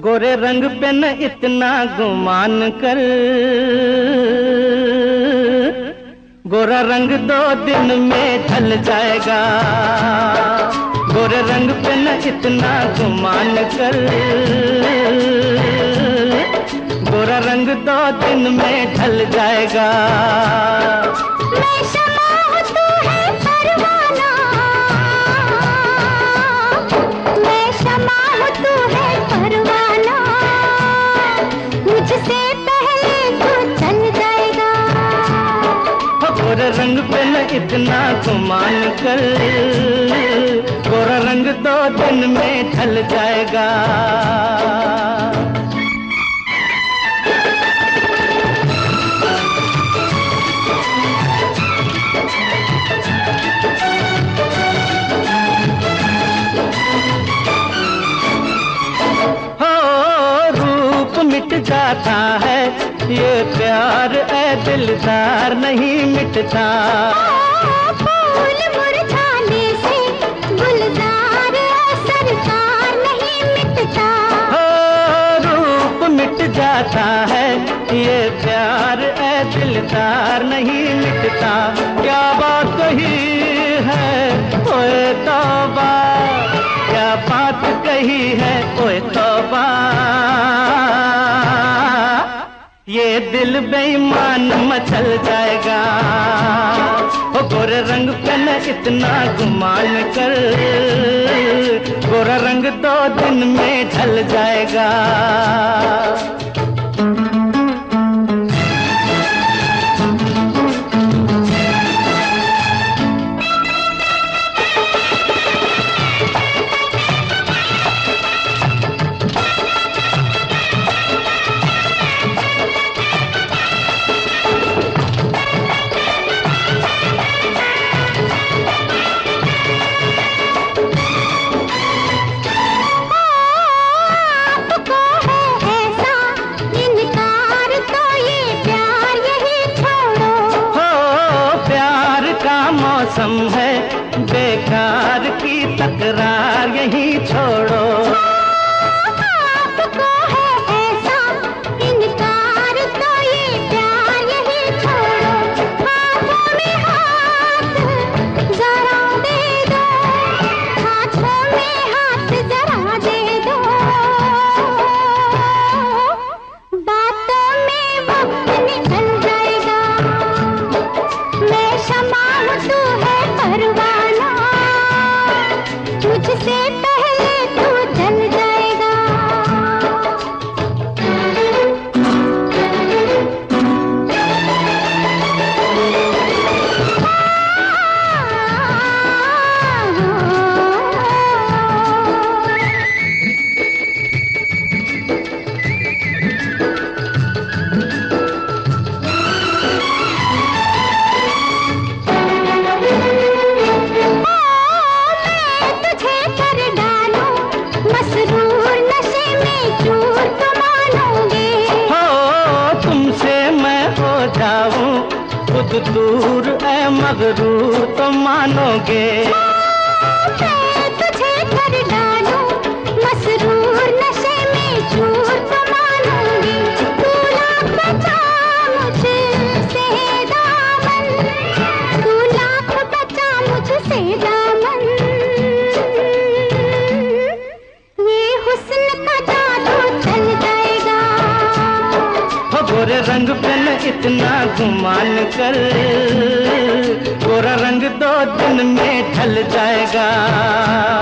गोरे रंग पे न इतना गुमान कर, गोरा रंग 2 दिन में ढल जाएगा। गोरे रंग पे न इतना गुमान कर, गोरा रंग 2 दिन में ढल जाएगा। मैं शमा हूँ तू है परवाना, मैं शमा हूँ तू है परवाना, मुझसे पहले तू चल जाएगा। गोरे रंग पे न इतना गुमान कर, गोरा रंग 2 दिन में ढल जाएगा। मिट जाता है ये प्यार, ऐ दिलदार नहीं मिटता। फूल मुरझाने से गुलजार सरकार नहीं मिटता। रूप मिट जाता है ये प्यार, ऐ दिलदार नहीं मिटता। क्या बात कही है ओए तौबा, क्या बात कही है ओए तौबा। ये दिल बेईमान मचल जाएगा। ओ गोरे रंग पे न इतना गुमान कर, गोरा रंग 2 दिन में ढल जाएगा। मौसम है बेकार की तकरार यही छोड़ो। आपको है ऐसा इनकार तो ये प्यार यही छोड़ो। हाथों में हाथ जरा दे दो, हाथों में हाथ जरा दे दो। बातों में वक्त निकल जाएगा। मैं शमा हूँ तू है परवाना, मुझसे पहले तू जल जाएगा। खुद दूर ऐ मगरूर तो मानोगे। मैं तुझे कर डालूं मसरूर नशे में चूर तो मानोगे। तू लाख बचा मुझसे दामन, तू लाख बचा मुझसे दामन। ये हुस्न का जादू चल जाएगा। गोरे रंग पे न इतना गुमान कर, गोरा रंग 2 दिन में ढल जाएगा।